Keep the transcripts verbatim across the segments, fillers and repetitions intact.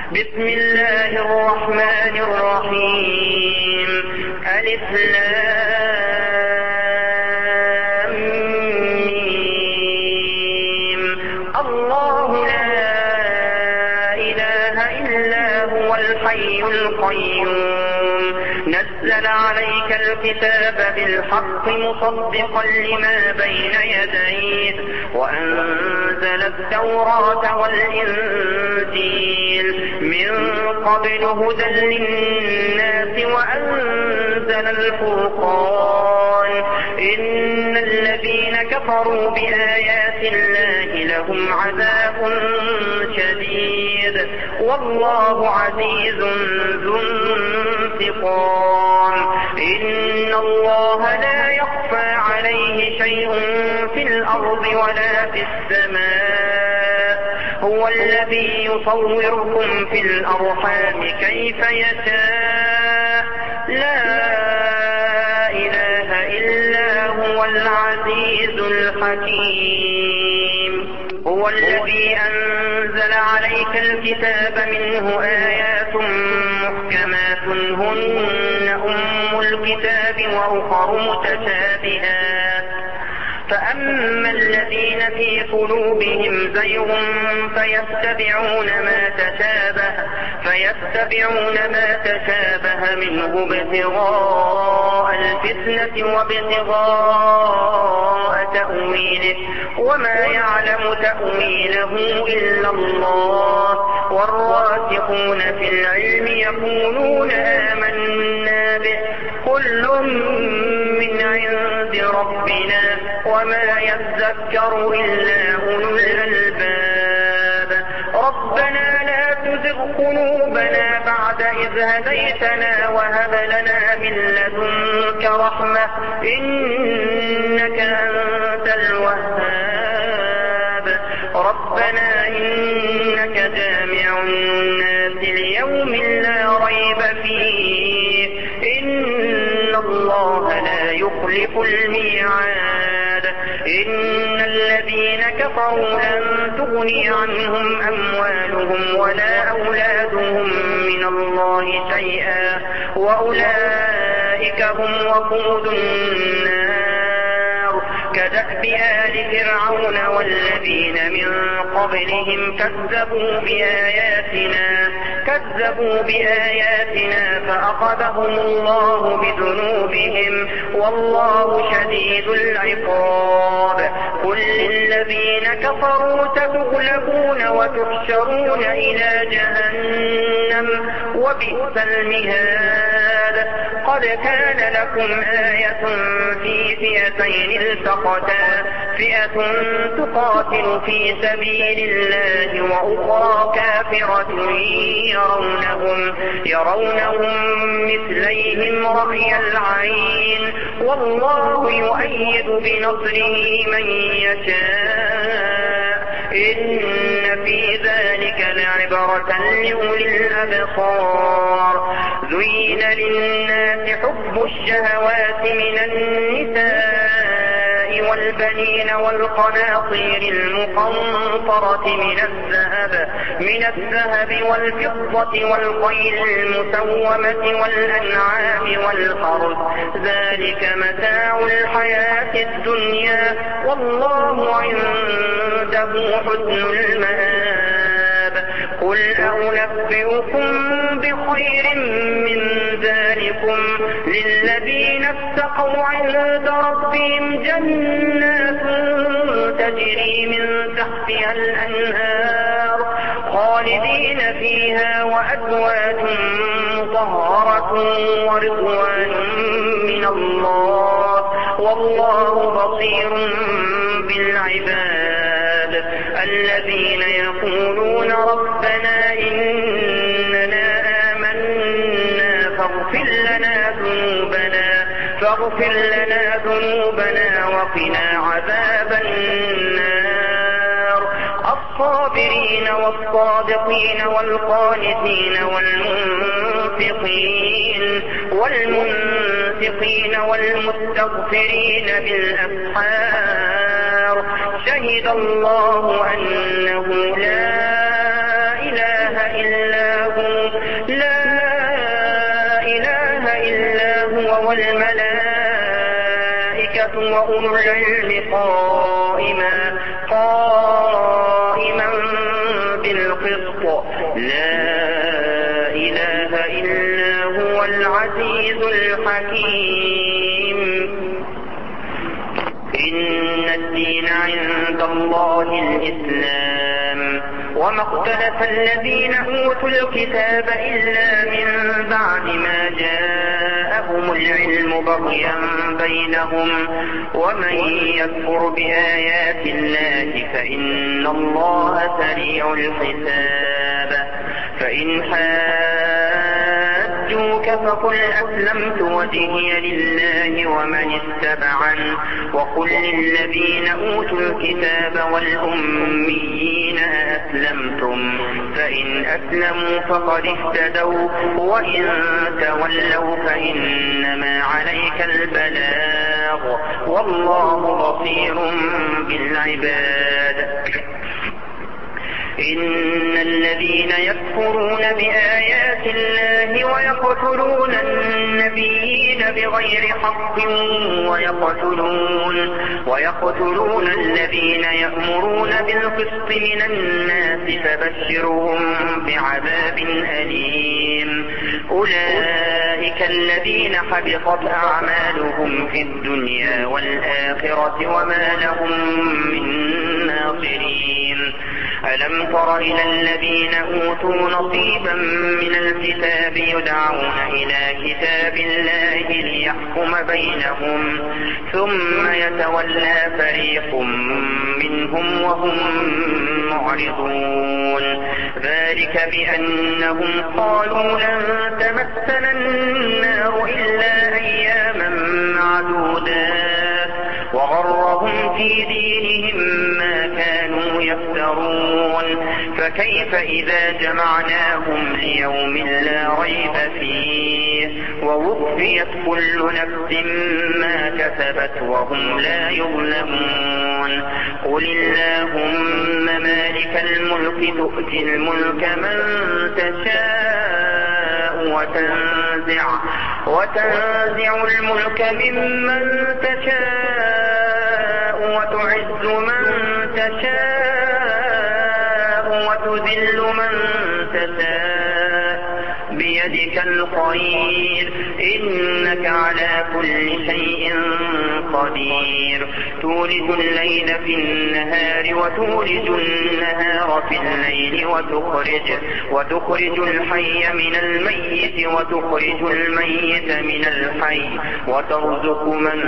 بسم الله الرحمن الرحيم. ألف لام ميم. الله لا إله إلا هو الحي القيوم نزل عليك الكتاب بالحق مصدقا لما بين يديه وأنزل التوراة والإنجيل من قبل هدى للناس وأنزل الفرقان إن الذين كفروا بآيات الله لهم عذاب شديد والله عزيز ذو انتقام. إن الله لا يخفى عليه شيء في الأرض ولا في السماء هو الذي يصوركم في الأرحام كيف يشاء لا إله إلا هو العزيز الحكيم. هو الذي أنزل عليك الكتاب منه آيات محكمات هن أم الكتاب وأخر متشابهات فأما الذين في قلوبهم زيغ فيتبعون ما تشابه فيتبعون ما تشابه منه ابتغاء الفتنة وابتغاء تأويله وما يعلم تأويله إلا الله والراسخون في العلم يقولون آمنا به كل من عند ربنا وما يذكر إلا أولو الألباب. ربنا لا تزغ قلوبنا بعد إذ هديتنا وهب لنا من لدنك رحمة إنك أنت الوهاب. ربنا إنك جامع الناس ليوم لا ريب فيه إن الله لا يخلف الميعاد. إن الذين كفروا لن تغني عنهم أموالهم ولا أولادهم من الله شيئا وأولئك هم وقود النار كدأب آل فرعون والذين من قبلهم كذبوا بآياتنا كذبوا بآياتنا فأخذهم الله بذنوبهم والله شديد العقاب. قل للذين كفروا تغلبون وتحشرون إلى جهنم وبئس المهاد. قد كان لكم آية في فئتين التقتا فئة تقاتل في سبيل الله وأخرى كافرة يرونهم يرونهم مثليهم رأي العين والله يؤيد بنصره من يشاء إن في ذلك لعبرة لأولي الأبصار. زين للناس حب الشهوات من النساء والبنين والقناطير المقنطرة من الذهب من الذهب والفضة والخيل المسومة والأنعام والحرث ذلك متاع الحياة الدنيا والله عنده حسن المآب. قل أنبئكم بخير من ذلكم للذين اتقوا عند ربهم جنات تجري من تحتها الأنهار خالدين فيها وأزواج مطهرة ورضوان من الله والله بصير بالعباد. الذين يقولون ربنا إننا آمنا فاغفر لنا ذنوبنا فاغفر لنا ذنوبنا وقنا عذاب النار. الصابرين والصادقين والقانتين والمنفقين والمنفقين والمستغفرين بالأسحار. شهد الله أنه لا إله إلا والملائكة وأولو العلم قائما قائما بالقسط لا إله إلا هو العزيز الحكيم. إن الدين عند الله الإسلام وما اختلف الذين أوتوا الكتاب إلا من بعد ما جاءهم العلم بغيا بينهم ومن يكفر بآيات الله فإن الله سريع الحساب. فإن حاجوك فقل أسلمت وجهي لله ومن اتبعني وقل للذين أوتوا الكتاب والأميين أسلمتم فإن أسلموا فقد اهتدوا وإن تولوا فإنما عليك البلاغ والله بصير بالعباد. إن الذين يكفرون بآيات الله ويقتلون النبيين بغير حق ويقتلون, ويقتلون الذين يأمرون بالقسط من الناس فبشرهم بعذاب أليم. أولئك الذين حبطت أعمالهم في الدنيا والآخرة وما لهم من ناصرين. ألم تر إلى الذين أوتوا نصيبا من الكتاب يدعون إلى كتاب الله ليحكم بينهم ثم يتولى فريق منهم وهم معرضون. ذلك بأنهم قالوا لن تمسنا النار إلا أياما معدودات وغرهم في دينهم ما كانوا يفترون. فكيف إذا جمعناهم ليوم لا ريب فيه ووفيت كل نفس ما كسبت وهم لا يظلمون. قل اللهم مالك الملك تؤتي الملك من تشاء وتنزع, وتنزع الملك ممن تشاء وتعز من تشاء وتذل من تشاء بيدك الخير إنك على كل شيء قدير. تولج الليل في النهار وتولج النهار في الليل وتخرج, وتخرج الحي من الميت وتخرج الميت من الحي وترزق من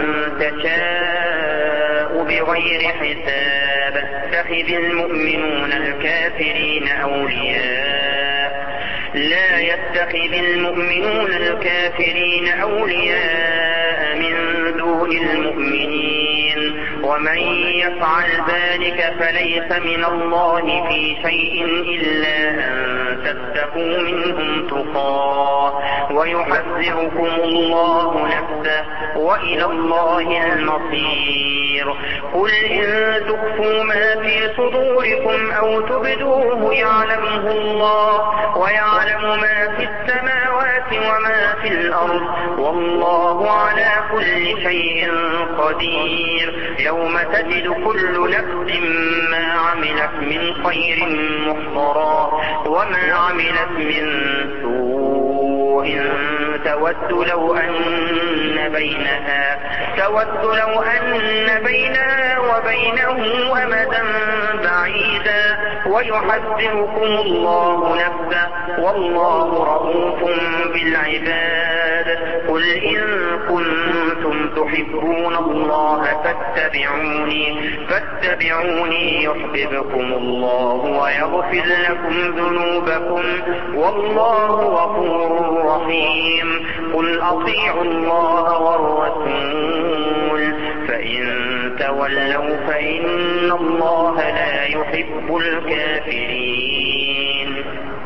تشاء بغير حساب. اتخذ المؤمنون الكافرين أولياء لا يتخذ المؤمنون الكافرين أولياء من دون المؤمنين ومن يفعل ذلك فليس من الله في شيء إلا أن تتقوا منهم تقاه ويحذركم الله نفسه وإلى الله المصير. قل إن تخفوا ما في صدوركم أو تبدوه يعلمه الله ويعلم ما في السماوات وما في الأرض والله على كل شيء قدير. يوم تجد كل نفس ما عملت من خير محضرا وما عملت من سوء تود لو أن بينها تود لو أن بينها وبينه أمدا بعيدا ويحذركم الله نفسه والله رؤوف بالعباد. قل إن كنتم تحبون الله فاتبعوني فاتبعوني يحببكم الله ويغفر لكم ذنوبكم والله غفور رحيم. قل أطيعوا الله والرسول فإن تولوا فإن الله لا يحب الكافرين.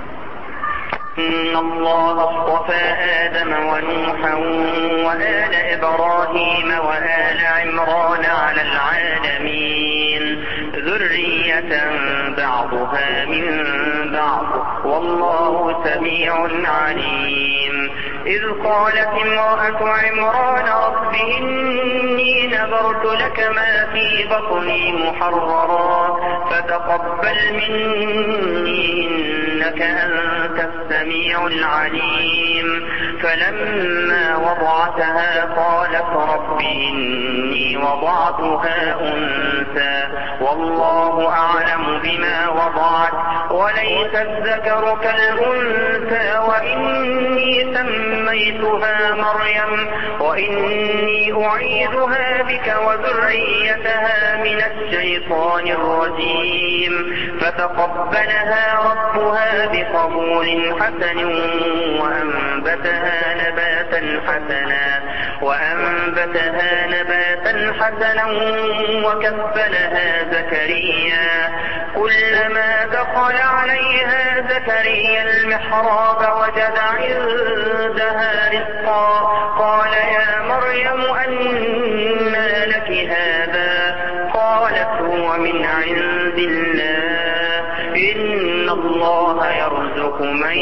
إن الله اصطفى آدم ونوحا وآل إبراهيم وآل عمران على العالمين ذرية بعضها من بعض والله سميع عليم. إذ قالت امرأة عمران رب إني نذرت لك ما في بطني محررا فتقبل مني إنك أنت السميع العليم فلما وضعتها قالت رب إني وضعتها أنثى والله أعلم بما وضعت وليس الذكر كالأنثى وإني سميتها مريم وإني أعيذها بك وذريتها من الشيطان الرجيم فتقبلها ربها بقبول حسن وأنبتها نباتا حسنا وأنبتها نباتا حسنا وكفلها زكريا كلما دخل عليها زكريا المحراب وجد عندها رزقا قال يا مريم أنى لك هذا قالت هو من عند الله إن الله يرزق من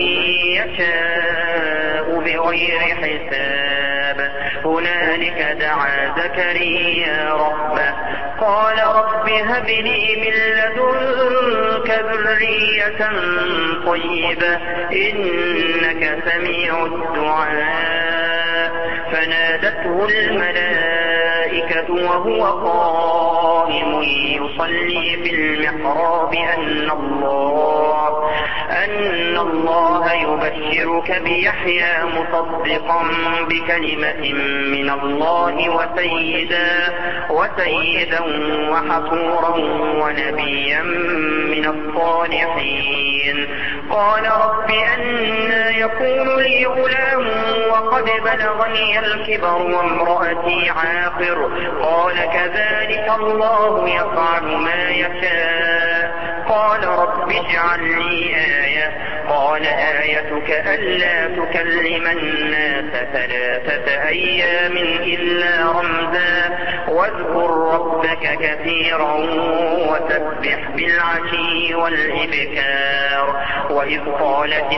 يشاء بغير حساب هنالك دعا زكريا ربه قال رب هب لي من لدنك ذرية طيبة إنك سميع الدعاء فنادته الملائكة وهو قائم يصلي في المحراب أن الله أن الله يبشرك بيحيى مصدقا بكلمة من الله وسيدا وسيدا وحصورا ونبيا من الصالحين قال رب أنى يكون لي غلام وقد بلغني الكبر وامرأتي عاقر قال كذلك الله يفعل ما يشاء قال رب اجعل لي آية قال آيتك ألا تكلم الناس ثلاثة أيام إلا رمزا واذكر ربك كثيرا وسبح بالعشي والإبكار وإذ قالت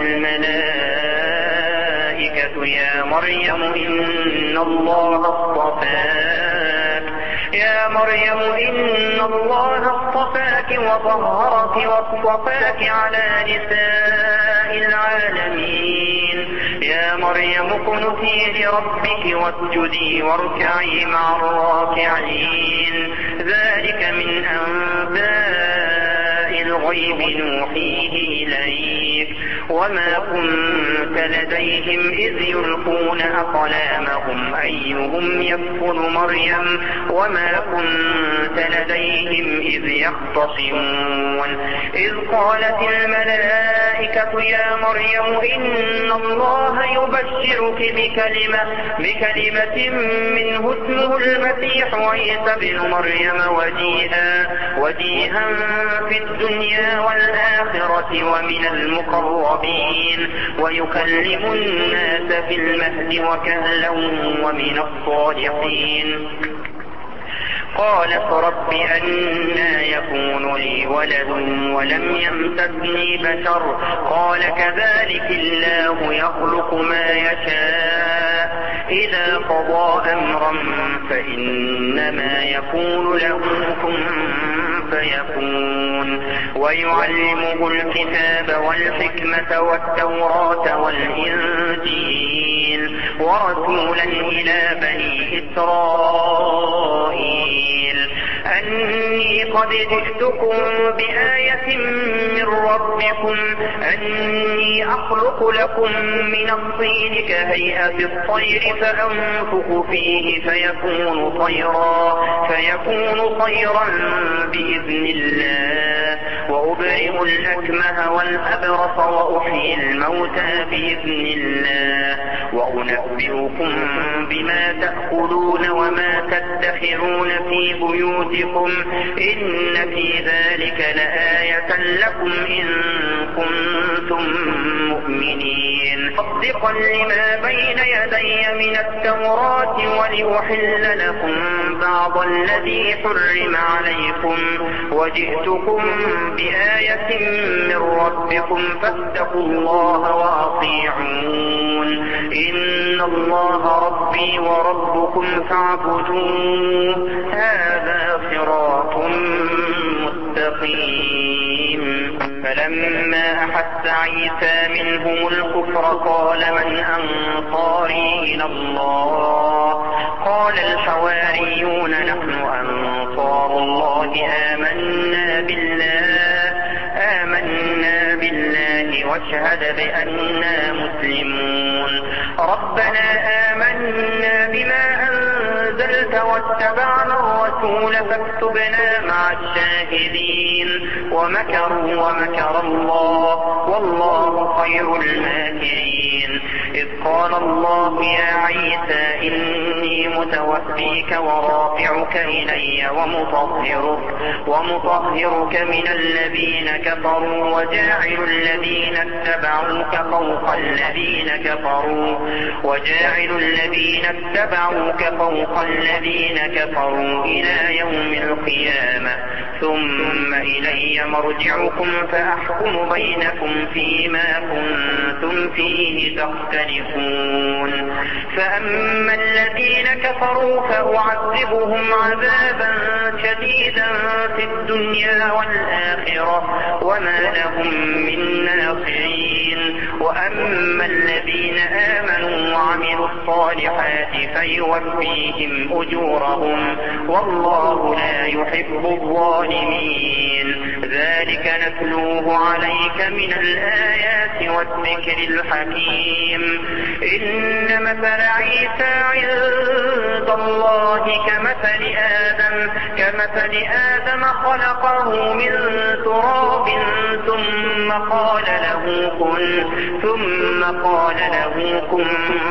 الملائكة يا مريم إن الله اصطفاك يا مريم إن الله اصطفاك وطهرك واصطفاك على نساء العالمين يا مريم اقنتي لربك واسجدي واركعي مع الراكعين ذلك من أنباء الغيب نوحيه إليك وما كنت لديهم إذ يلقون أقلامهم أيهم يكفل مريم وما كنت لديهم إذ يختصمون إذ قالت الملائكة يا مريم إن الله يبشرك بكلمة بكلمة منه اسمه المسيح عيسى ابن مريم وجيها وجيها في الدنيا والآخرة ومن المقربين ويكلم الناس في المهد وكهلا ومن الصالحين قالت رب أنى يكون لي ولد ولم يمسسني بشر قال كذلك الله يخلق ما يشاء إذا قضى أمرا فإنما يكون له كن فيكون ويعلمه الكتاب والحكمة والتوراة والإنجيل ورسولا إلى بني إسرائيل أني قد جئتكم بآية من ربكم أني أخلق لكم من الطين كهيئة الطير فأنفخ فيه فيكون طيرا فيكون طيرا بإذن الله وأبرئ الأكمه والأبرص وأحيي الموتى بإذن الله وأنبئكم بما تأكلون وما تدخرون في بيوتكم إن إن في ذلك لآية لكم إن كنتم مؤمنين مصدقا لما بين يدي من التوراة ولأحل لكم بعض الذي حرم عليكم وجئتكم بآية من ربكم فاتقوا الله وأطيعون إن الله ربي وربكم فاعبدوه هذا صراط مستقيم. فلما أحس عيسى منهم الكفر قال من أنصاري إلى الله قال الحواريون نحن أنصار الله آمنا بالله آمنا بالله واشهد بأننا مسلمون ربنا آمنا بما أنزلت واتبعنا الرسول فاكتبنا مع الشاهدين ومكروا ومكر الله والله خير الماكرين. إذ قال الله يا عيسى إني متوفيك ورافعك إلي ومطهرك, ومطهرك من الذين كفروا وجاعل الذين اتبعوك فوق الذين كفروا وجاعل الذين اتبعوك فوق الذين كفروا إلى يوم القيامة ثم إلي مرجعكم فأحكم بينكم فيما كنتم فيه تختلفون. فأما الذين كفروا فأعذبهم عذابا شديدا في الدنيا والآخرة وما لهم من ناصرين. وأما الذين آمنوا وعملوا الصالحات فيوفيهم أجورهم والله لا يحب الظالمين. ذلك نتلوه عليك من الآيات والذكر الحكيم. إن مثل عيسى عند الله كمثل آدم كمثل آدم خلقه من تراب ثم قال له كن ثم قال له كن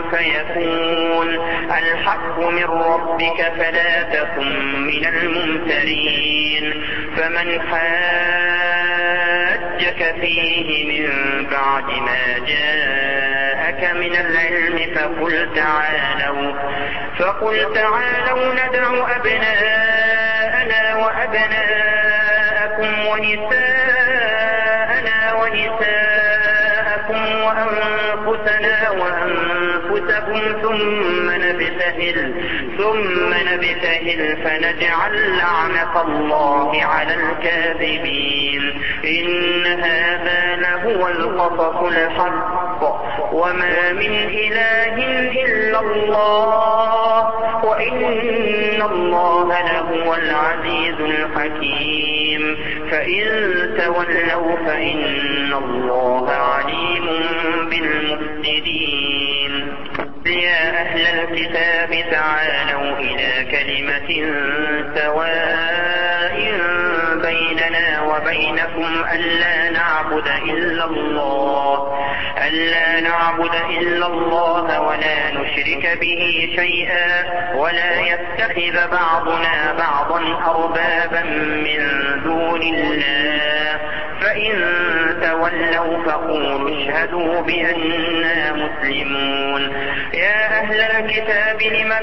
فيكون. الحق من ربك فلا تكن من الممترين. فمن حاجك فيه من بعد ما جاءك من العلم فقل تعالوا فقل تعالوا ندع أبناءنا وأبناءكم ونساءنا ونساءكم وأنفسنا وأنفسكم ثم نبتهل ثم نبتهل فنجعل لعنة الله على الكاذبين. إن هذا لهو القصص الحق وما من إله إلا الله وإن الله لهو العزيز الحكيم. فإن تولوا فإن الله عليم بالمفسدين. يا أهل الكتاب تعالوا إلى كلمة سواء بيننا وبينكم ألا نعبد إلا الله ألا نعبد إلا الله ولا نشرك به شيئا ولا يتخذ بعضنا بعضا أربابا من دون الله. فإن تولوا فقولوا اشهدوا بأننا مسلمون. يا أهل الكتاب لم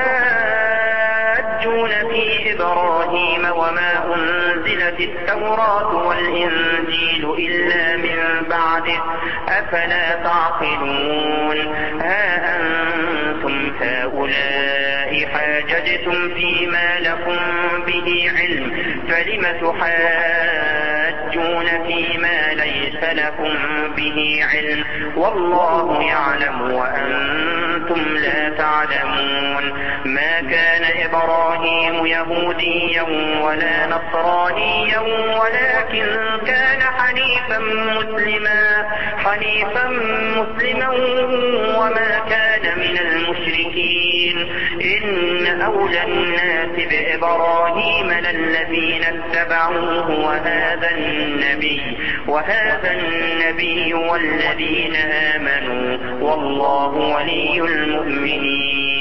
تحاجون في إبراهيم وما أنزلت التوراة والإنجيل إلا من بعده أفلا تعقلون. ها أنتم هؤلاء حاججتم فيما لكم به علم فلم تحاجون فيما ليس لكم به علم والله يعلم وأنتم لا تعلمون. ما كان إبراهيم يهوديا ولا نصرانيا ولكن كان حنيفا مسلما حنيفا مسلما وما كان من المشركين. إن أولى الناس بإبراهيم للذين اتبعوه وهذا النبي وهذا النبي والذين آمنوا والله ولي المؤمنين.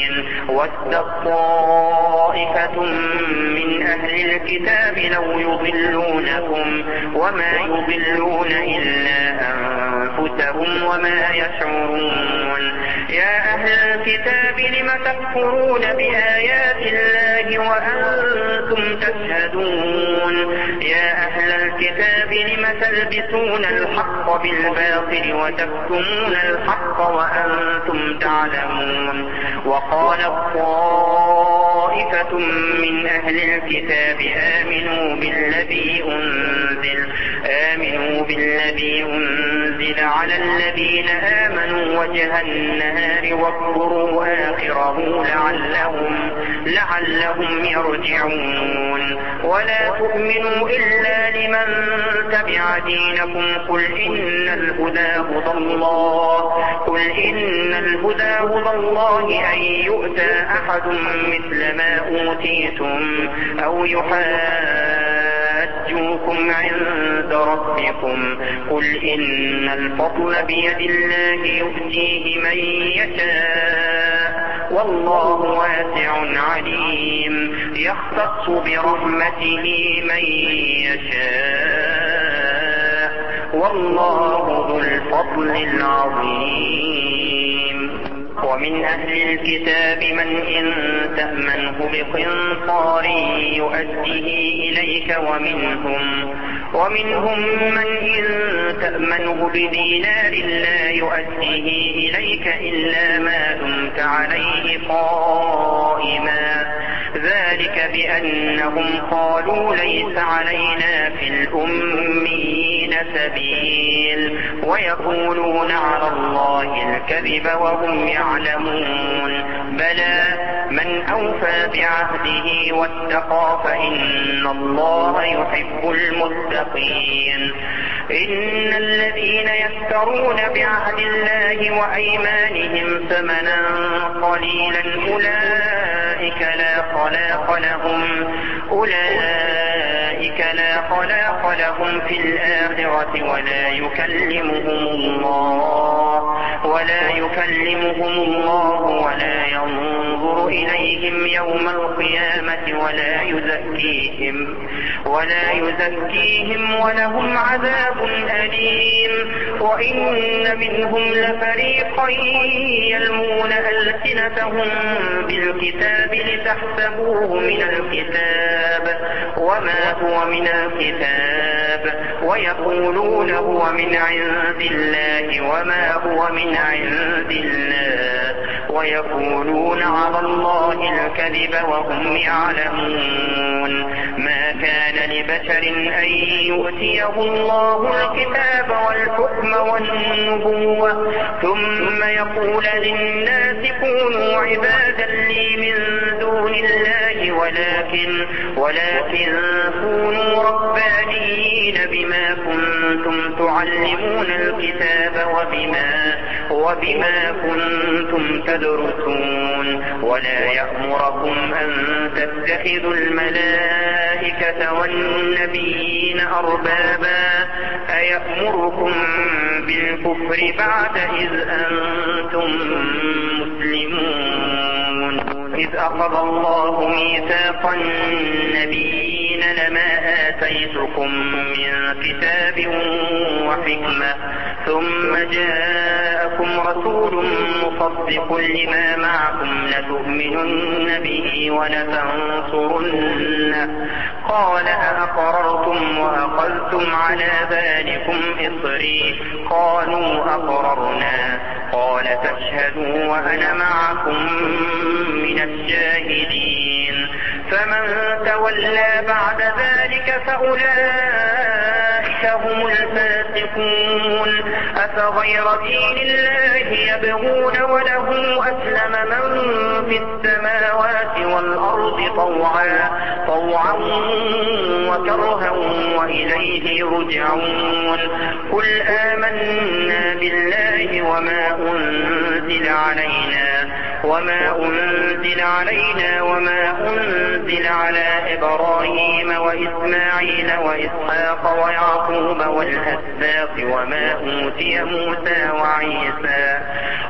وَدَّت طَّائِفَةٌ مِّنْ أَهْلِ الْكِتَابِ لَوْ يُضِلُّونَكُمْ وَمَا يُضِلُّونَ إِلَّا أَنفُسَهُمْ وَمَا يَشْعُرُونَ يَا أَهْلَ الْكِتَابِ لِمَ تَكْفُرُونَ بِآيَاتِ اللَّهِ وَأَنتُمْ تَشْهَدُونَ يَا أَهْلَ الْكِتَابِ لِمَ تَلْبِسُونَ الْحَقَّ بِالْبَاطِلِ وَتَكْتُمُونَ الْحَقَّ وَأَنتُمْ تَعْلَمُونَ وَقَالَت طَّائِفَةٌ مِّنْ أَهْلِ الْكِتَابِ آمِنُوا بِالَّذِي أُنزِلَ آمِنُوا بِالَّذِي أُنزِلَ عَلَى الَّذِينَ آمَنُوا وَجْهَ النَّهَارِ وَاكْفُرُوا آخِرَهُ لَعَلَّهُمْ لَعَلَّهُمْ يَرْجِعُونَ وَلَا تُؤْمِنُوا إِلَّا لِمَن تَبِعَ دِينَكُمْ قُلْ إِنَّ الْهُدَىٰ هُدَى اللَّهِ قُلْ إِنَّ الْهُدَىٰ هُدَى اللَّهِ أَن يُؤْتَىٰ أَحَدٌ مِّثْلَ مَا أُوتِيتُمْ أَوْ يُحَاجُّوكُمْ عِندَ رَبِّكُمْ قُلْ إِنَّ الْفَضْلَ بِيَدِ اللَّهِ يُؤْتِيهِ مَن يَشَاءُ وَاللَّهُ وَاسِعٌ عَلِيمٌ يَخْتَصُّ بِرَحْمَتِهِ مَن يَشَاءُ وَاللَّهُ ذُو الْفَضْلِ الْعَظِيمِ وَمِنْ أَهْلِ الْكِتَابِ مَنْ إِن تَأْمَنْهُ بِقِنطَارٍ يُؤَدِّهِ إِلَيْكَ وَمِنْهُمْ وَمِنْهُمْ مَنْ إِن تَأْمَنْهُ بِدِينَارٍ لَّا يُؤَدِّهِ إِلَيْكَ إِلَّا مَا دُمْتَ عَلَيْهِ قَائِمًا ذَلِكَ بِأَنَّهُمْ قَالُوا لَيْسَ عَلَيْنَا فِي الْأُمِّيِّينَ سَبِيلٌ وَيَقُولُونَ عَلَى اللَّهِ الْكَذِبَ وَهُمْ يَعْلَمُونَ بَلَىٰ مَنْ أَوْفَىٰ بِعَهْدِهِ وَاتَّقَىٰ فَإِنَّ اللَّهَ يُحِبُّ الْمُتَّقِينَ إِنَّ الَّذِينَ يَشْتَرُونَ بِعَهْدِ اللَّهِ وَأَيْمَانِهِمْ ثَمَنًا قَلِيلًا أُولَٰئِكَ لَا خَلَاقَ لَهُمْ أُولَٰئِكَ لَا خَلَاقَ لَهُمْ فِي الْآخِرَةِ وَلَا يُكَلِّمُهُمُ اللَّهُ وَلَا يُكَلِّمُهُمُ اللَّهُ وَلَا يَنظُرُ إِلَيْهِمْ يَوْمَ الْقِيَامَةِ وَلَا يُزَكِّيهِمْ وَلَا يُزَكِّيهِمْ وَلَهُمْ عَذَابٌ أَلِيمٌ وَإِنَّ مِنْهُمْ لَفَرِيقًا يَلْوُونَ أَلْسِنَتَهُم بِالْكِتَابِ لِتَحْسَبُوهُ مِنَ الْكِتَابِ وَمَا هُوَ مِنَ الْكِتَابِ وَيَقُولُونَ هُوَ مِنْ عِندِ اللَّهِ وَمَا هُوَ مِنْ عِندِ اللَّهِ وَيَقُولُونَ عَلَى اللَّهِ الْكَذِبَ وَهُمْ يَعْلَمُونَ مَا كَانَ لِبَشَرٍ أَن يُؤْتِيَهُ اللَّهُ الْكِتَابَ وَالْحُكْمَ وَالنُّبُوَّةَ ثُمَّ يَقُولَ لِلنَّاسِ كُونُوا عِبَادًا لِّي مِن دُونِ اللَّهِ وَلَٰكِن وَلَٰكِن كُونُوا رَبَّانِيِّينَ بِمَا كُنتُمْ تُعَلِّمُونَ الْكِتَابَ وَبِمَا وَبِمَا كُنتُمْ تَدْرُسُونَ وَلَا يَأْمُرَكُمْ أَن تَتَّخِذُوا الْمَلَائِكَةَ وَالنَّبِيِّينَ أَرْبَابًا أَيَأْمُرُكُم بِالْكُفْرِ بَعْدَ إِذْ أَنتُم مُّسْلِمُونَ إِذْ أَخَذَ اللَّهُ مِيثَاقَ النَّبِيِّينَ لَمَا آتَيْتُكُم مِّن كِتَابٍ وَحِكْمَةٍ ثُمَّ جَاءَكُمْ رَسُولٌ مُّصَدِّقٌ لِّمَا مَعَكُمْ لَتُؤْمِنُنَّ بِهِ وَلَتَنصُرُنَّهُ قَالَ أَأَقْرَرْتُمْ وَأَخَذْتُمْ عَلَىٰ ذَٰلِكُمْ إِصْرِي قَالُوا أَقْرَرْنَا قَالَ فَاشْهَدُوا وَأَنَا مَعَكُم مِّنَ الشَّاهِدِينَ فَمَن تَوَلَّىٰ بَعْدَ ذَٰلِكَ فَأُولَٰئِكَ هُمُ الْفَاسِقُونَ أَفَغَيْرَ دِينِ اللَّهِ يَبْغُونَ وَلَهُ أَسْلَمَ مَن فِي السَّمَاوَاتِ وَالْأَرْضِ طَوْعًا طَوْعًا وَكَرْهًا وَإِلَيْهِ يُرْجَعُونَ قُلْ آمَنَّا بِاللَّهِ وَمَا أُنزِلَ عَلَيْنَا وما أنزل علينا وما أنزل على إبراهيم وإسماعيل وإسحاق ويعقوب والأسباط وما أوتي موسى وعيسى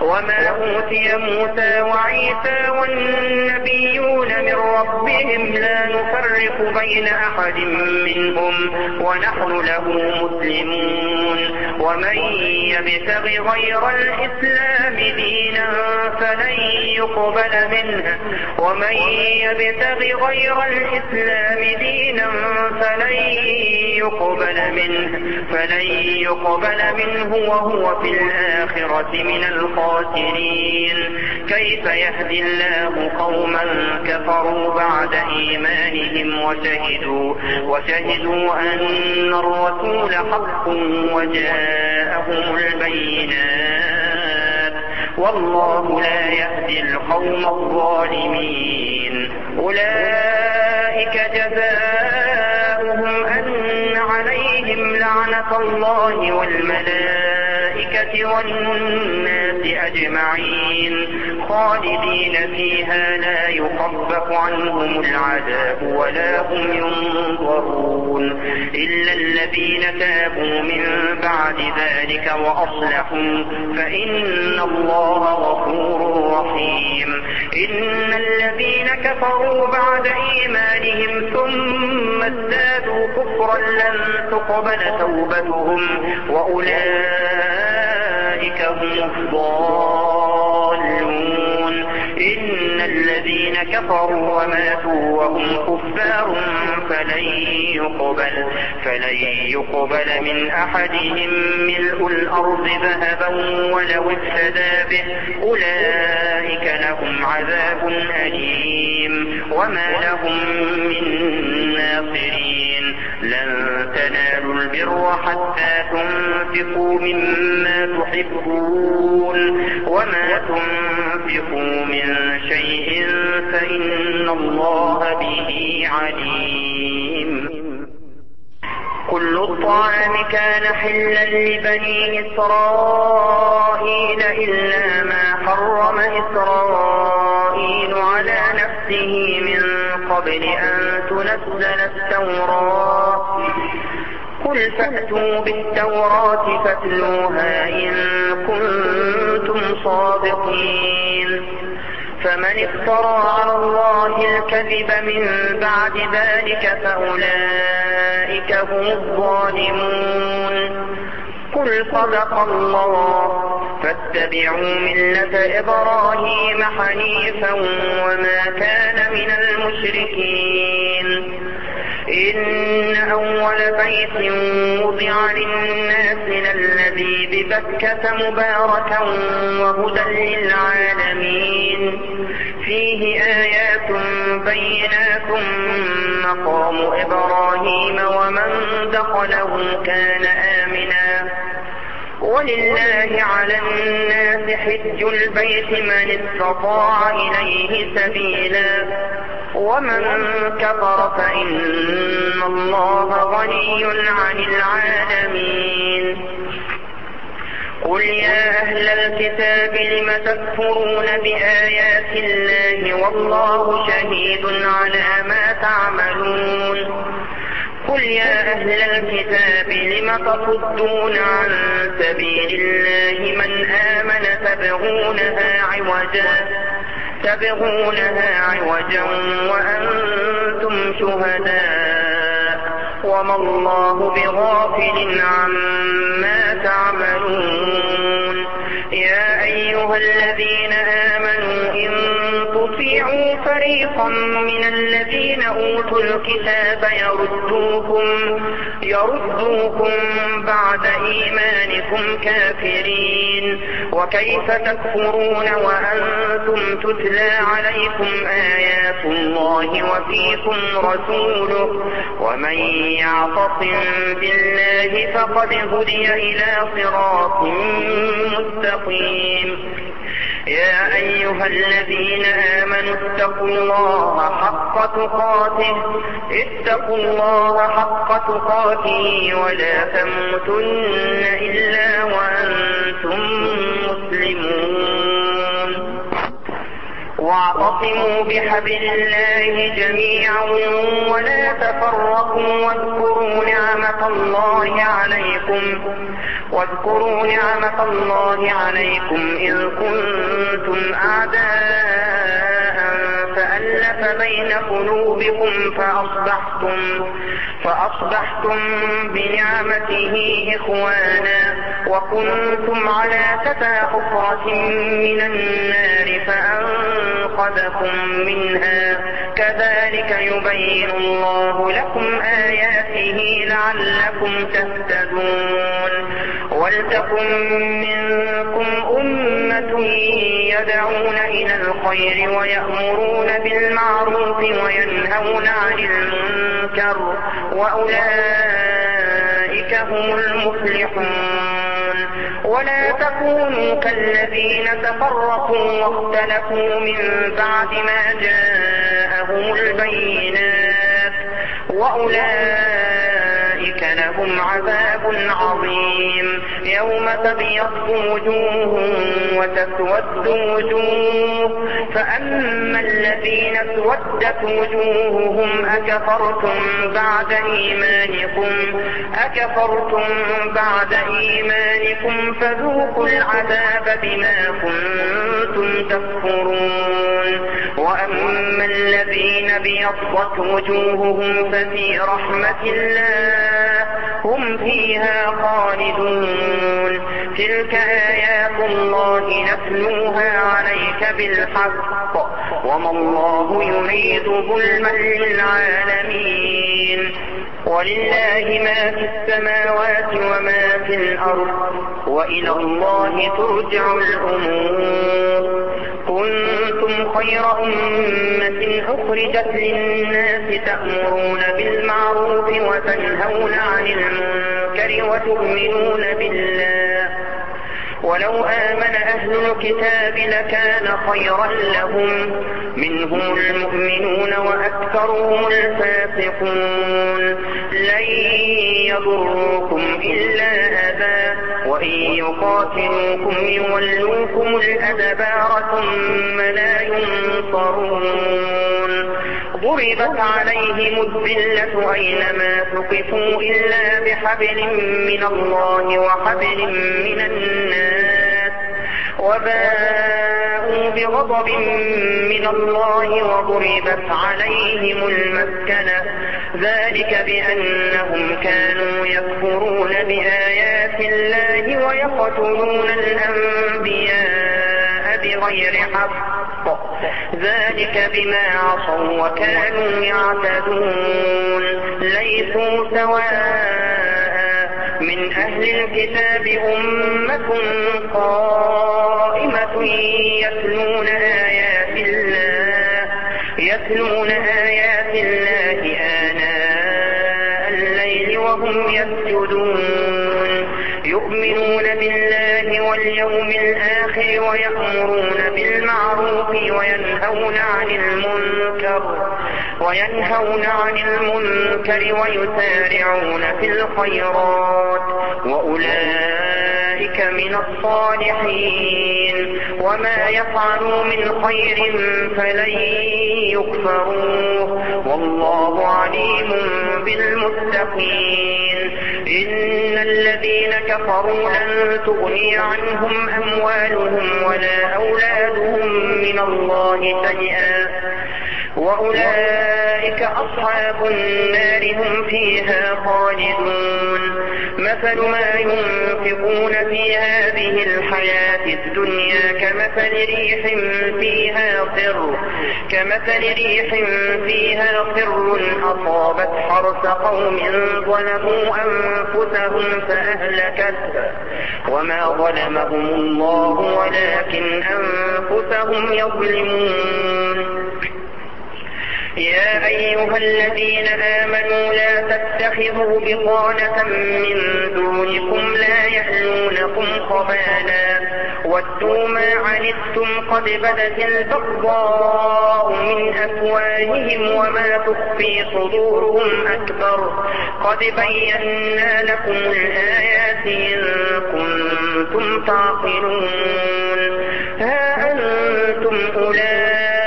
وما أوتي موسى وعيسى والنبيون من ربهم لا نفرق بين أحد منهم ونحن له مسلمون ومن يبتغ غير الإسلام دينا فلن يقبل منه ومن يبتغ غير الإسلام دينا فلن يقبل منه فلن يقبل منه وهو في الآخرة من الخاسرين كيف يهدي الله قوما كفروا بعد إيمانهم وشهدوا وشهدوا أن الرسول حق وجاءهم البينات والله لا يهدي القوم الظالمين أولئك جزاؤهم أن عليهم لعنة الله والملائكة والناس أجمعين خالدين فيها لا يخفف عنهم العذاب ولا هم ينظرون إلا الذين تابوا من بعد ذلك وأصلحوا فإن الله غفور رحيم إن الذين كفروا بعد إيمانهم ثم ازدادوا كفرا لن تقبل توبتهم وأولئك هم الضالون إن الذين كفروا وماتوا وهم كفار فلن يقبل فلن يقبل من أحدهم ملء الأرض ذهبا ولو افتدى به أولئك لهم عذاب أليم وما لهم من ناصرين لن تنالوا البر حتى تنفقوا مما تحبون وما تنفقوا من شيء فإن الله به عليم كل الطعام كان حلا لبني إسرائيل إلا ما حرم إسرائيل على نفسه من قبل أن تنزل التوراة قل فأتوا بالتوراة فاتلوها إن كنتم صادقين فمن افترى على الله الكذب من بعد ذلك فأولئك هم الظالمون قل صدق الله فاتبعوا ملة إبراهيم حنيفا وما كان من المشركين إن أول بيت وضع للناس للذي ببكة مباركا وهدى للعالمين فيه آيات بينات مقام إبراهيم ومن دخله كان آمنا ولله على الناس حج البيت من استطاع إليه سبيلا ومن كفر فإن الله غني عن العالمين قل يا أهل الكتاب لم تكفرون بآيات الله والله شهيد على ما تعملون قل يا أهل الكتاب لم تصدون عن سبيل الله من آمن تبغونها عوجا تبغونها عوجا وأنتم شهداء وما الله بغافل عما تعملون يا أيها الذين آمنوا إن تطيعوا فريقا من الذين أوتوا الكتاب يردوكم يردوكم بعد إيمانكم كافرين وكيف تكفرون وأنتم تتلى عليكم آيات الله وفيكم رسوله ومن يعتصم بالله فقد هدي إلى صراط مستقيم يا أيها الذين آمنوا اتقوا الله حق تقاته اتقوا الله حق تقاته ولا تموتن إلا وأنتم مسلمون واعتصموا واعتصموا بحبل الله جميعا ولا تفرقوا واذكروا نعمة الله عليكم واذكروا نعمة الله عليكم إذ كنتم أعداء فألف بين قلوبكم فأصبحتم فأصبحتم بنعمته إخوانا وكنتم على شفا حفرة من النار فأنقذكم منها كذلك يبين الله لكم آياته لعلكم تهتدون ولتكن منكم أمة يدعون إلى الخير ويأمرون بالمعروف وينهون عن المنكر وأولئك هم المفلحون ولا تكونوا كالذين تفرقوا واختلفوا من بعد ما جاءهم البينات وأولئك لهم عذاب عظيم يوم تبيض وجوه وتسود وجوه فأما الذين اسودت وجوههم أكفرتم بعد إيمانكم أكفرتم بعد إيمانكم فذوقوا العذاب بما كنتم تكفرون وأما الذين ابيضت وجوههم ففي رحمة الله هم فيها خالدون تلك آيات الله نتلوها عليك بالحق وما الله يريد ظلما للعالمين ولله ما في السماوات وما في الأرض وإلى الله ترجع الأمور كنتم خير أمة أخرجت للناس تأمرون بالمعروف وتنهون عن المنكر وتؤمنون بالله ولو آمن أهل الكتاب لكان خيرا لهم منهم المؤمنون وأكثرهم الفاسقون لن يضروكم إلا أذى وإن يقاتلوكم يولوكم الأدبار ثم لا ينصرون ضربت عليهم الذلة أينما ثقفوا إلا بحبل من الله وحبل من الناس وباءوا بغضب من الله وضربت عليهم المسكنة ذلك بأنهم كانوا يكفرون بآيات الله ويقتلون الأنبياء بغير حق ذلك بما عصوا وكانوا يعتدون ليسوا سواء من أهل الكتاب أمة قائمة يتلون آيات الله يتلون آيات الله آناء الليل وهم يسجدون يؤمنون بالله واليوم الآخر ويأمرون بالمعروف وينهون عن المنكر وينهون عن المنكر ويسارعون في الخيرات وأولئك من الصالحين وما يفعلوا من خير فلن يكفروه والله عليم بالمتقين إن الذين كفروا لن تغني عنهم أموالهم ولا أولادهم من الله شيئا وأولئك أصحاب النار هم فيها خالدون مثل ما ينفقون في هذه الحياة الدنيا كمثل ريح فيها صر كمثل ريح فيها صر أصابت حرث قوم ظلموا أنفسهم فأهلكته وما ظلمهم الله ولكن أنفسهم يظلمون يا أيها الذين آمنوا لا تتخذوا بطانة من دونكم لا يألونكم خبالا ودوا ما عنتم قد بدت البغضاء من أفواههم وما تخفي صدورهم أكبر قد بينا لكم الآيات إن كنتم تعقلون ها أنتم أولئك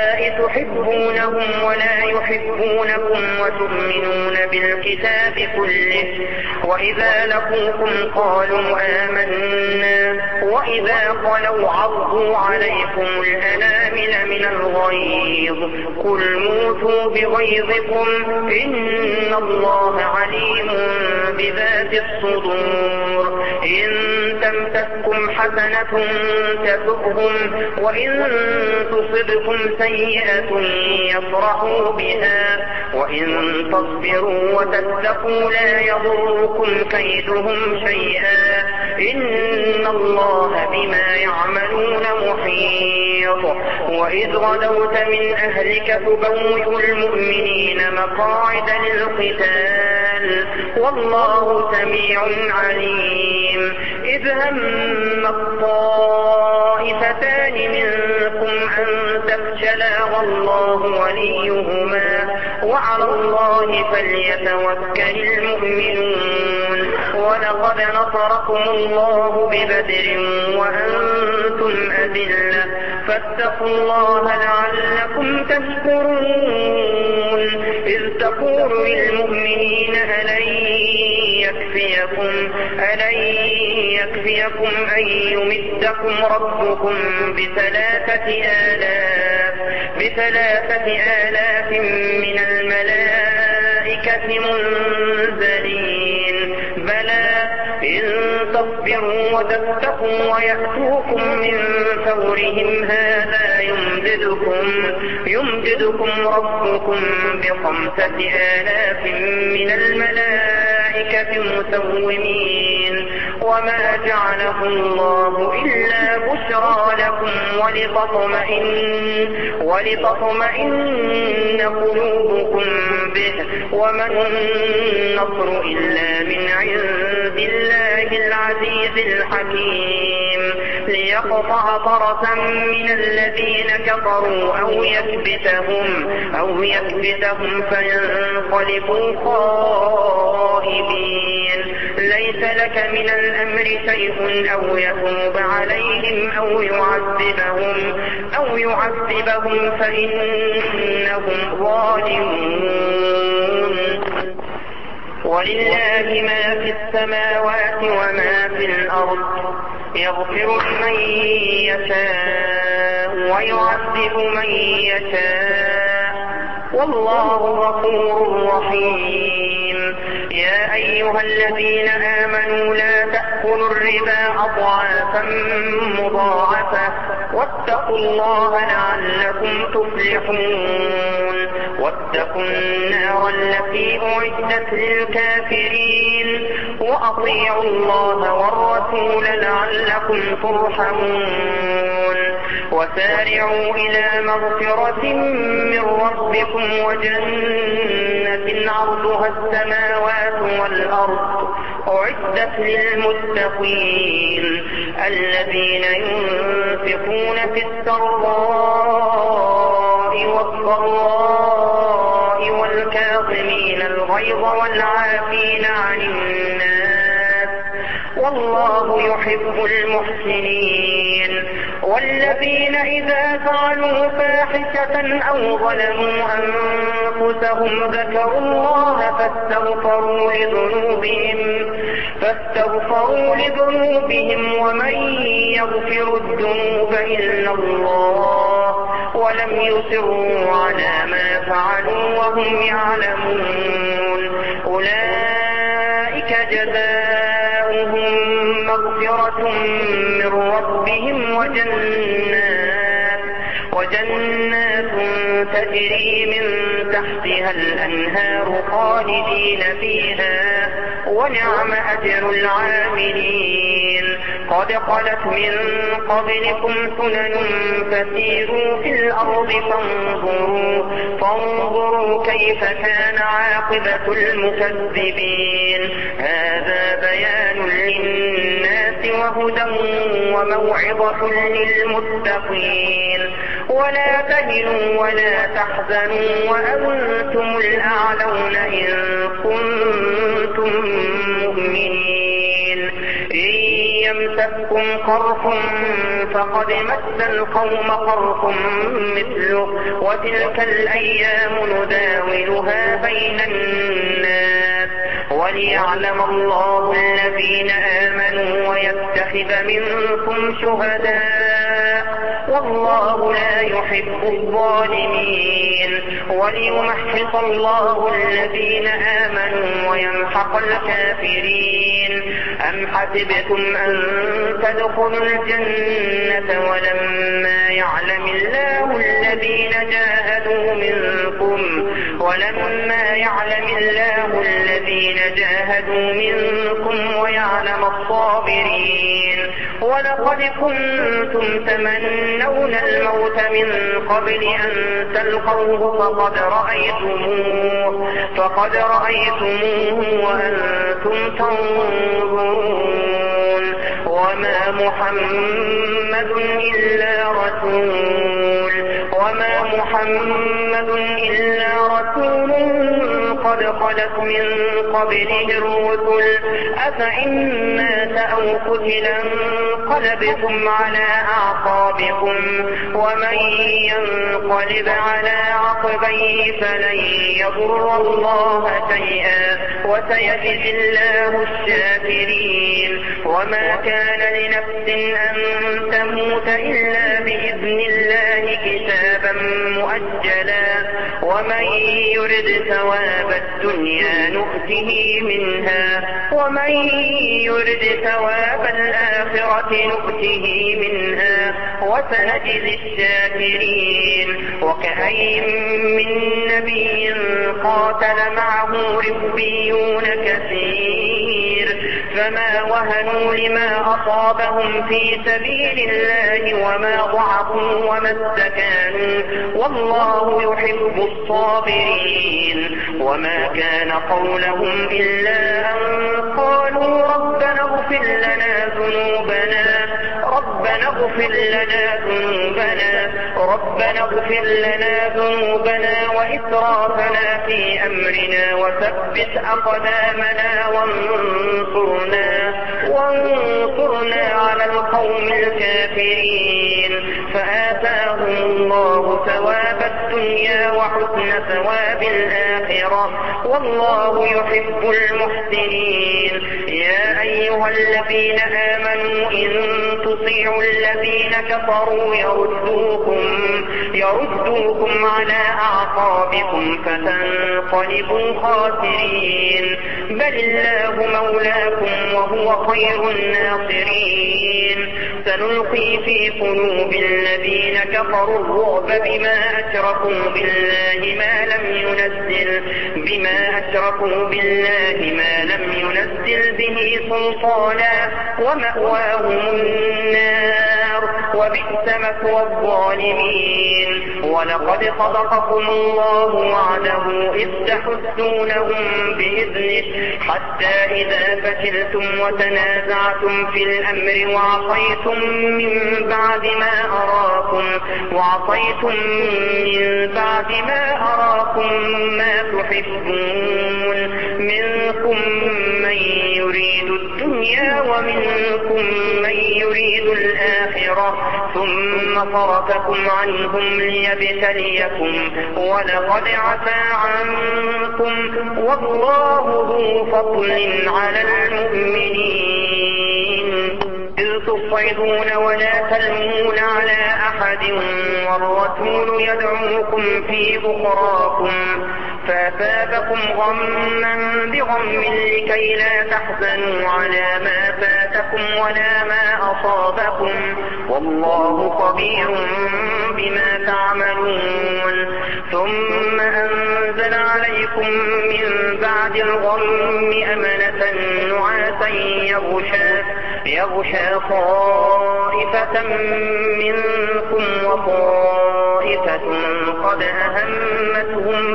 تحبونهم ولا يحبونكم وتؤمنون بالكتاب كله، وإذا لقوكم قالوا آمنا وإذا خلوا عضوا عليكم الأنامل من الغيظ قل موتوا بغيظكم إن الله عليم بذات الصدور. إن تمسككم حسنة تسؤهم وإن تصبكم سيئة يفرحوا بها وإن تصبروا وتتقوا لا يضركم كيدهم شيئا إن الله بما يعملون محيط. وإذ غدوت من أهلك تبوئ المؤمنين مقاعد للقتال والله سميع عليم. إذ هم الطائفتان منكم أن تفشلا والله وليهما وعلى الله فليتوكل المؤمنون. ولقد نصركم الله ببدر وأنتم أذلة فاتقوا الله لعلكم تشكرون. إذ تقول للمؤمنين ألن يكفيكم ألن يكفيكم أن يمدكم ربكم بثلاثة آلاف بثلاثة آلاف من الملائكة منزلين بلى إن تصبروا وتتقوا ويأتوكم من فورهم هذا يمددكم يمددكم ربكم بخمسة آلاف من الملائكة مسومين وما جعله الله إلا بشرى لكم ولتطمئن ولتطمئن قلوبكم به وما النصر إلا من عند الله العزيز الحكيم. ليقطع طرفا من الذين كفروا أو يكبتهم أو يكبتهم فينقلبوا خائبين. ليس لك من الأمر شيء أو يتوب عليهم أو يعذبهم أو يعذبهم فإنهم ظالمون. ولله ما في السماوات وما في الأرض يغفر من يشاء ويعذب من يشاء والله غفور رحيم. يا أيها الذين آمنوا لا تأكلوا الربا أضعافا مضاعفة واتقوا الله لعلكم تفلحون. واتقوا النار التي أعدت للكافرين وأطيعوا الله والرسول لعلكم ترحمون. وسارعوا إلى مغفرة من ربكم وجنة عرضها السماوات والأرض أعدت للمتقين الذين ينفقون في السراء والضراء والكاظمين الغيظ والعافين عن الناس والله يحب المحسنين. والذين إذا فعلوا فاحشة أو ظلموا أنفسهم ذكروا الله فاستغفروا لذنوبهم فاستغفروا لذنوبهم ومن يغفر الذنوب إلا الله ولم يصروا على ما فعلوا وهم يعلمون. أولئك جزاؤهم مغفرة من ربهم وجنات وجنات تجري من تحتها الأنهار خالدين فيها ونعم أجر العاملين. قد خلت من قبلكم سنن فسيروا في الأرض فانظروا, فانظروا كيف كان عاقبة المكذبين. هذا بيان للناس وهدى وموعظة للمتقين. ولا تهنوا ولا تحزنوا وأنتم الأعلون إن كنتم مؤمنين. إن يمسككم قرح فقد مس القوم قرح مثله وتلك الأيام نداولها بين الناس وليعلم الله الذين آمنوا ويتخذ منكم شهداء والله لا يحب الظالمين وليمحص الله الذين آمنوا ويمحق الكافرين. أم حسبتم أن تدخلوا الجنة ولما يعلم الله الذين جاهدوا منكم ولما يعلم الله الذين جاهدوا منكم ويعلم الصابرين. ولقد كنتم تمنون الموت من قبل أن تلقوه فقد رأيتموه فقد رأيتموه وأنتم تنظرون وما محمد إلا رسول وما محمد إلا رسول قد خلت من قبله الرسل أفإن مات أو قتل انقلبتم على أعقابكم ومن ينقلب على عقبيه فلن يضر الله شيئا وسيجزي الله الشاكرين. وما كان لنفس أن تموت إلا بإذن الله كتابا مؤجلا ومن يرد ثواب الدنيا نؤته منها ومن يرد ثواب الآخرة نؤته منها وسنجزي الشاكرين. وكأين من نبي قاتل معه ربيون كثير فما وهنوا لما أصابهم في سبيل الله وما ضعفوا وما استكانوا والله يحب الصابرين. وما كان قولهم إلا أن قالوا ربنا اغفر لنا ذنوبنا ربنا اغفر لنا ذنوبنا ربنا اغفر لنا ذنوبنا وإسرافنا في أمرنا وثبت أقدامنا وانصرنا وانصرنا على القوم الكافرين. فآتاهم الله ثواب الدنيا وحسن ثواب الآخرة والله يحب المحسنين. يا أيها الذين آمنوا إن تطيعوا الذين كفروا يردوكم يردوكم على أعقابكم فتنقلبوا خاسرين. بل الله مولاكم وهو خير الناصرين. سنلقي في قلوب الذين كفروا الرعب بما أشركوا بالله ما لم ينزل بما أشركوا بالله ما لم ينزل به سلطانا ومأواهم النار وبئس مثوى الظالمين. ولقد صدقكم الله وعده إذ تحسونهم بإذنه حتى إذا فشلتم وتنازعتم في الأمر وعصيتم من بعد ما أراكم وعصيتم من بعد ما أراكم ما تحبون منكم من يريد الدنيا ومنكم من يريد الآخرة ثم صرفكم عنهم ليبتليكم ولقد عفا عنكم والله ذو فضل على المؤمنين. إذ تصعدون ولا تلمون على أحد والرسول يدعوكم في أخراكم فأثابكم غما بغم لكي لا تحزنوا على ما فاتكم ولا ما أصابكم والله خبير بما تعملون. ثم أنزل عليكم من بعد الغم أمنة نعاسا يغشى يغشى طائفة منكم وطائفة قد أهمتهم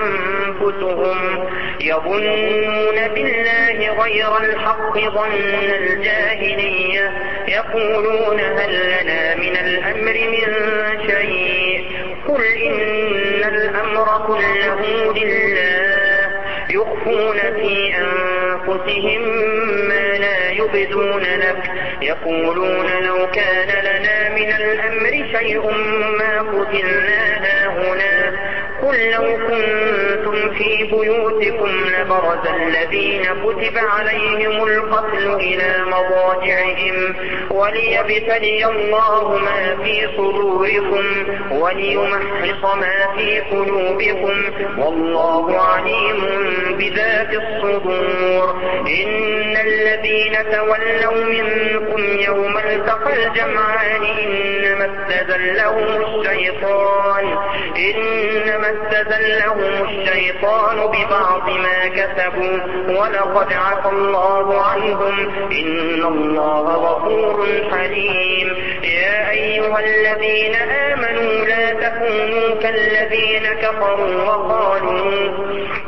أنفسهم يظنون بالله غير الحق ظن الجاهلية يقولون هل لنا من الأمر من شيء قل إن الأمر كله لله يخفون في أنفسهم ما لا يبدون لك يقولون لو كان لنا من الأمر شيء ما قتلنا هاهنا قل لو كنتم في بيوتكم لبرز الذين كتب عليهم القتل إلى مضاجعهم وليبتلي الله ما في صدوركم وليمحص ما في قلوبكم والله عليم بذات الصدور. إن الذين تولوا منكم يوم التقى الجمعان إنما استزلهم الشيطان إنما استزلهم الشيطان ببعض ما كسبوا ولقد عفى الله عنهم إن الله غفور حليم. يا أيها الذين آمنوا لا تكونوا كالذين كفروا وقالوا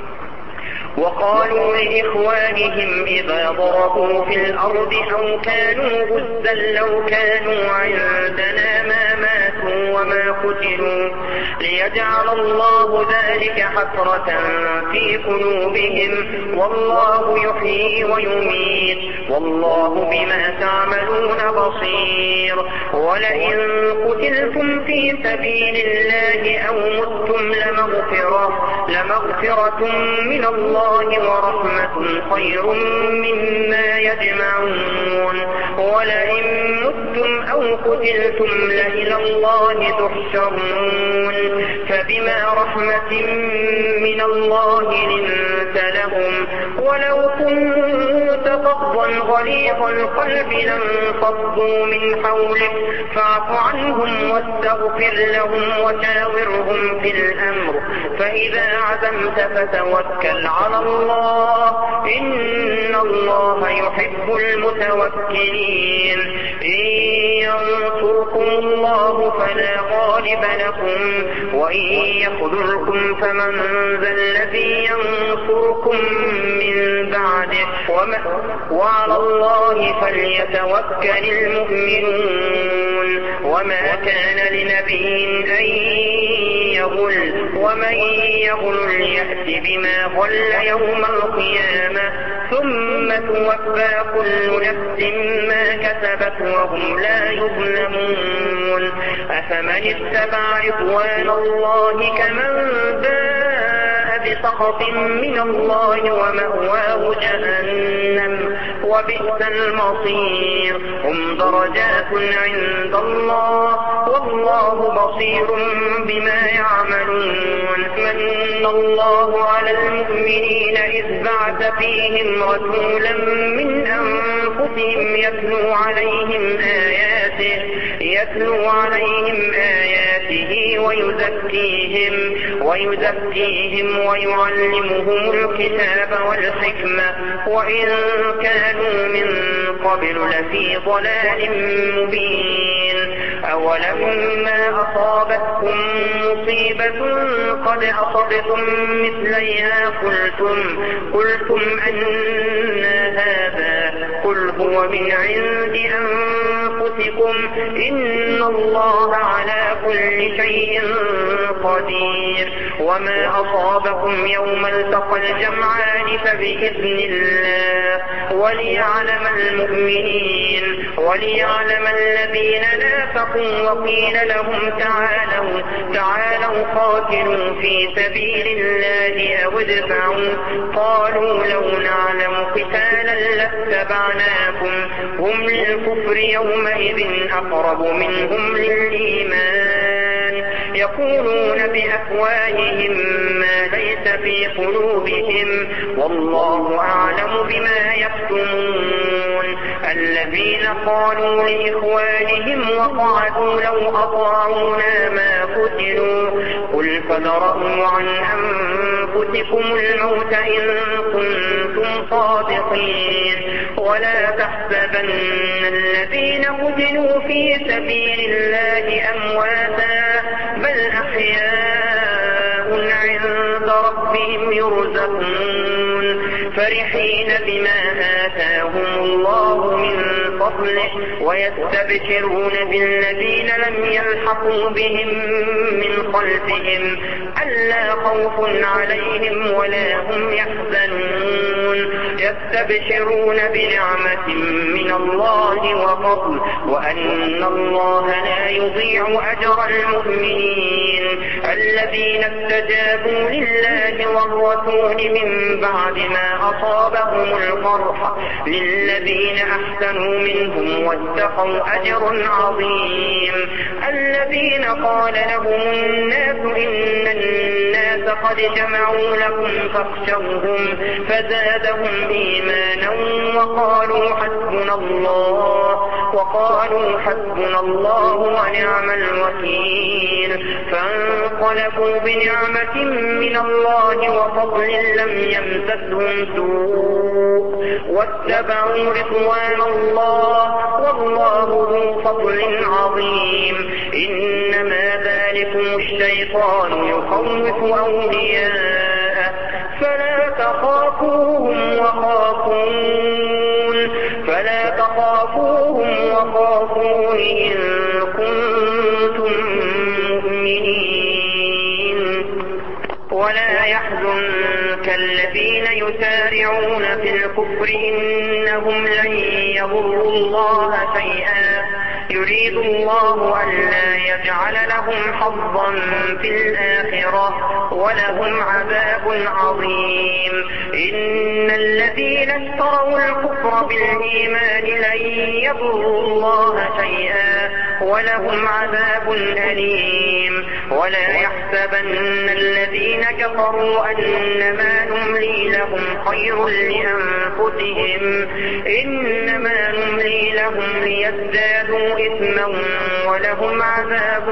وقالوا لإخوانهم إذا ضربوا في الأرض أو كانوا غزا لو كانوا عندنا ما ماتوا وما قتلوا ليجعل الله ذلك حسرة في قلوبهم والله يحيي ويميت والله بما تعملون بصير. ولئن قتلتم في سبيل الله أو متم لمغفرة لمغفرة من الله ورحمة خير مما يجمعون. ولئن متم أو قتلتم لإلى الله تحشرون. فبما رحمة من الله لنت لهم ولو كنت فظا غليظ القلب لانفضوا من حولك فاعف عنهم واستغفر لهم وشاورهم في الأمر فإذا عزمت فتوكل على الله إن الله يحب المتوكلين. إن ينصركم الله فلا غالب لكم وإن يخذلكم فمن ذا الذي ينصركم من بعده وعلى الله فليتوكل المؤمنون. وما كان لنبي أن يغل ومن يغل يأت بما غل يوم القيامة ثم توفى كل نفس ما كسبت وهم لا يظلمون. أفمن اتبع رضوان الله كمن باء بسخط من الله ومأواه جهنم وبئس المصير. هم درجات عند الله والله بصير بما يعملون. من الله على المؤمنين إذ بعث فيهم رسولا من أنفسهم يتلو عليهم آياته يتلو عليهم آياته ويزكيهم ويزكيهم ويعلمهم الكتاب والحكمة وإن كانوا من قبل لفي ضلال مبين. أولما أصابتكم مصيبة قد أصبتم مثليها قلتم قلتم أن هذا قل هو من عند أنفسكم إن الله على كل شيء قدير. وما أصابكم يوم التقى الجمعان فبإذن الله وليعلم المؤمنين وليعلم الذين نافقوا وقيل لهم تعالوا تعالوا قاتلوا في سبيل الله أو ادفعوا قالوا لو نعلم قتالا لاتبعناكم هم للكفر يومئذ أقرب منهم للإيمان يقولون بأفواههم ما ليس في قلوبهم والله أعلم بما يكتمون. الذين قالوا لإخوانهم وقعدوا لو أطاعونا ما قتلوا قل فادرءوا عن أنفسكم الموت إن كنتم صادقين ولا تحسبن الذين قتلوا في سبيل الله أمواتا بل أحياء عند ربهم يرزقون فرحين بما آتاهم الله من فضله ويستبشرون بالذين لم يلحقوا بهم من خلفهم ألا خوف عليهم ولا هم يحزنون يستبشرون بنعمة من الله وفضل وأن الله لا يضيع أجر المؤمنين الذين استجابوا لله والرسول من بعد ما أصابهم القرح للذين أحسنوا منهم واتقوا أجر عظيم الذين قال لهم الناس إن الناس قد جمعوا لكم فاخشوهم فزادهم إيمانا وقالوا حسبنا الله وقالوا حسبنا الله ونعم الوكيل فانقلبوا بنعمة من الله وفضل لم يمسسهم سوء واتبعوا رضوان الله والله ذو فضل عظيم إنما ذلكم الشيطان يخوف أولياءه فلا تخافوهم وخافون فلا تخافوهم وخافون إن كنتم مؤمنين ولا يحزنك الذين يسارعون في الكفر إنهم لن يضروا الله شيئا يريد الله ألا يجعل لهم حظا في الآخرة ولهم عذاب عظيم إن الذين اشتروا الكفر بالإيمان لن يضروا الله شيئا ولهم عذاب أليم ولا يحسبن الذين كفروا أنما نملي لهم خير لأنفسهم إنما نملي لهم ليزدادوا إثما ولهم عذاب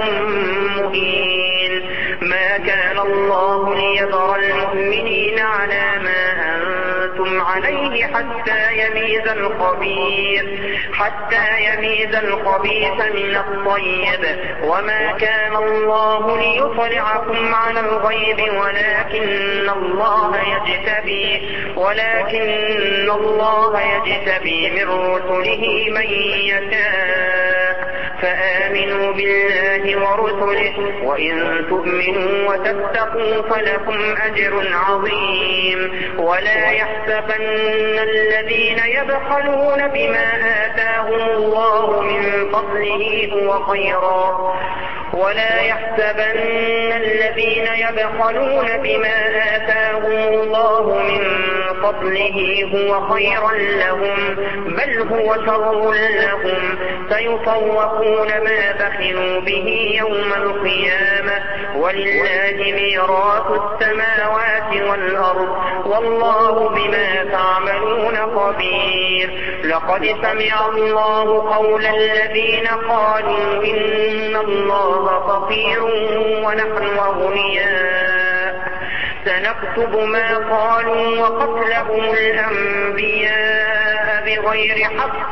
مهين ما كان الله ليذر المؤمنين على ما أنتم عليه حتى يميز الخبيث حتى يميز الخبيث من الطيب وما كان الله ليطلعكم على الغيب ولكن الله يجتبي ولكن الله يجتبي من رسله من يشاء فآمنوا بالله ورسله وإن تؤمنوا وتتقوا فلكم أجر عظيم ولا يحسبن الذين يبخلون بما آتاهم الله من فضله هو خيرا ولا يحسبن الذين يبخلون بما آتاهم الله من فضله هو خيرا لهم بل هو شر لهم سيطوقون ما بخلوا به يوم القيامة ولله ميراث السماوات والأرض والله بما تعملون خبير لقد سمع الله قول الذين قالوا إن الله فقير ونحن أغنياء سنكتب ما قالوا وقتلهم الأنبياء بغير حق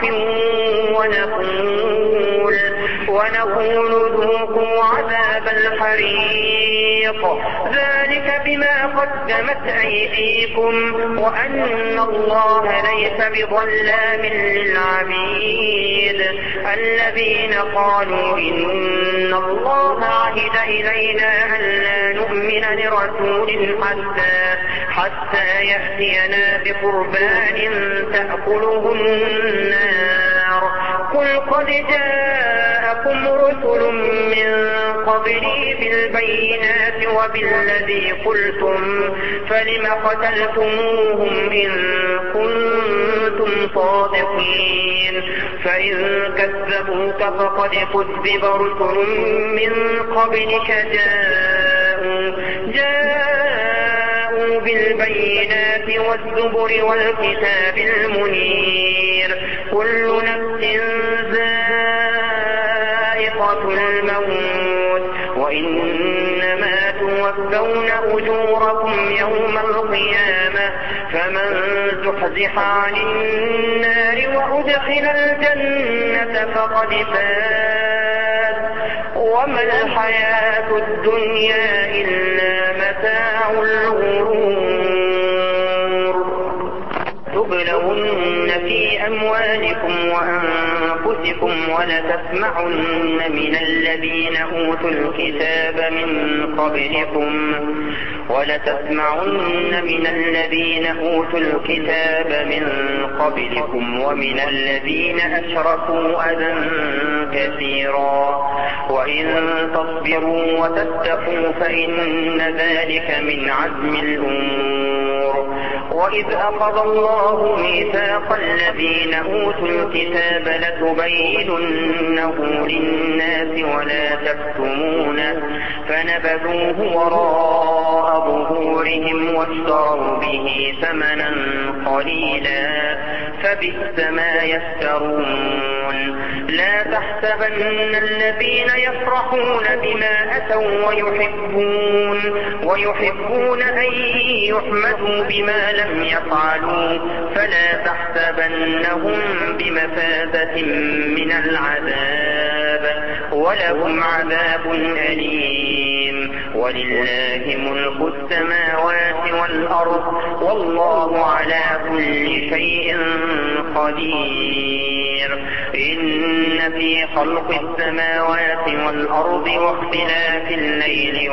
ونقول ونقول ذوقوا عذاب الحريق ذلك بما قدمت أيديكم وأن الله ليس بظلام للعبيد الذين قالوا إن الله عهد إلينا ألا نؤمن لرسول حتى حتى يأتينا بقربان تأكله النار قل قد جاءكم رسل من قبلي بالبينات وبالذي قلتم فلم قتلتموهم إن كنتم صادقين فإن كذبوك فقد كذب رسل من قبلك جاءوا جاءوا بالبينات والزبر والكتاب المنير كل نفس ذائقة الموت وإنما توفون أجوركم يوم القيامة فمن زحزح عن النار وأدخل الجنة فقد فاز وما الحياة الدنيا إلا متاع الغرور لتبلون في أموالكم وأنفسكم ولتسمعن من الذين أوتوا الكتاب من قبلكم ولتسمعن من الذين أوتوا الكتاب من قبلكم ومن الذين أشركوا أذى كثيرا وإن تصبروا وتتقوا فإن ذلك من عزم الأمور. وإذ أخذ الله ميثاق الذين أوتوا الكتاب لتبيننه للناس ولا تكتمونه فنبذوه وراء ظهورهم واشتروا به ثمنا قليلا فبئس ما يشترون. لا تحسبن الذين يفرحون بما أتوا ويحبون ويحبون أن يحمدوا بما لم يفعلوا فلا تحسبنهم بمفازة من العذاب ولهم عذاب أليم. ولله ملك السماوات والأرض والله على كل شيء قدير. إن في خلق السماوات والأرض واختلاف الليل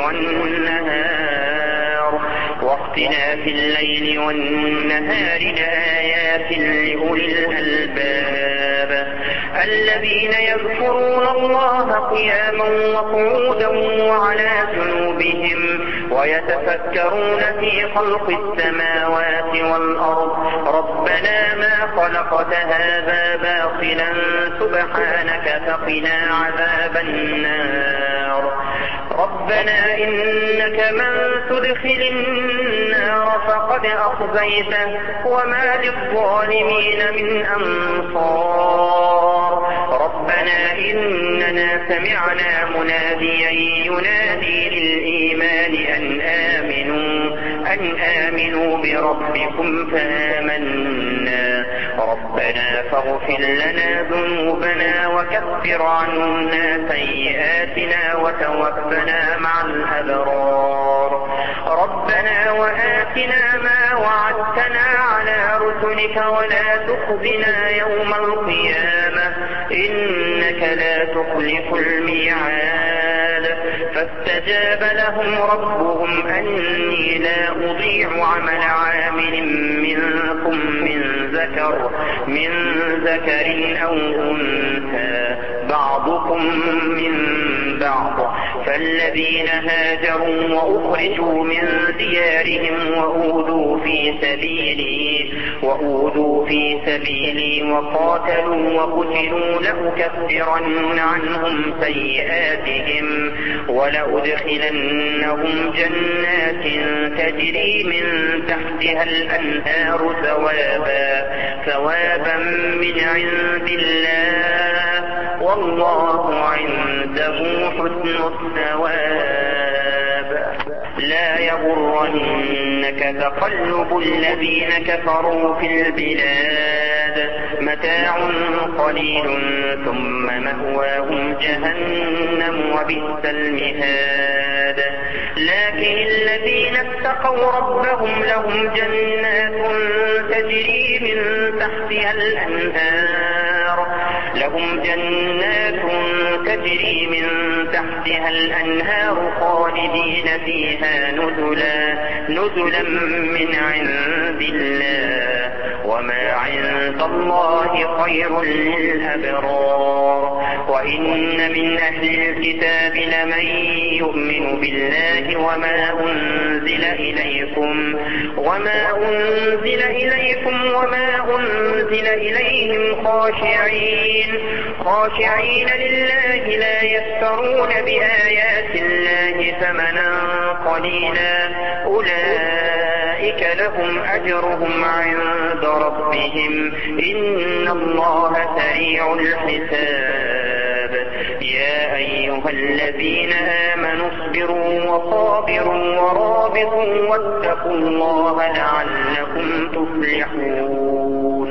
والنهار واختلاف الليل والنهار لآيات لأولي الألباب الذين يذكرون الله قياما وقعودا وعلى جنوبهم ويتفكرون في خلق السماوات والأرض ربنا ما خلقت هذا باطلا سبحانك فقنا عذاب النار. ربنا إنك من تدخل النار فقد أخزيته وما للظالمين من أنصار. ربنا إننا سمعنا مناديا ينادي للإيمان أن آمنوا أن آمنوا بربكم فآمنا. ربنا فاغفر لنا ذنوبنا وكفر عنا سيئاتنا وتوفنا مع الأبرار. ربنا وآتنا ما وعدتنا على رسلك ولا تخزنا يوم القيامة إنك لا تخلف الميعاد. فاستجاب لهم ربهم أني لا أضيع عمل عامل منكم من ذكر من ذكر أو أنثى بعضكم من بعض. فالذين هاجروا وأخرجوا من ديارهم وأوذوا في سبيلي وأوذوا في سبيلي وقاتلوا وقتلوا لأكفرن عنهم سيئاتهم ولأدخلنهم جنات تجري من تحتها الأنهار ثوابا ثوابا من عند الله والله عنده حسن الثواب. لا يغرنك تقلب الذين كفروا في البلاد متاع قليل ثم مأواهم جهنم وبئس المهاد. لكن الذين اتقوا ربهم لهم جنات تجري من تحتها الأنهار لهم جنات تجري من تحتها الأنهار خالدين فيها نزلا نزلا من عند الله وما عند الله خير للأبرار. وإن من أهل الكتاب لمن يؤمن بالله وما أنزل إليكم وما أنزل إليكم وما أنزل إليهم خاشعين خاشعين لله لا يشترون بآيات الله ثمنا قليلا أولئك لهم أجرهم عند ربهم إن الله سريع الحساب. يا أيها الذين آمنوا اصبروا وصابروا ورابطوا واتقوا الله لعلكم تفلحون.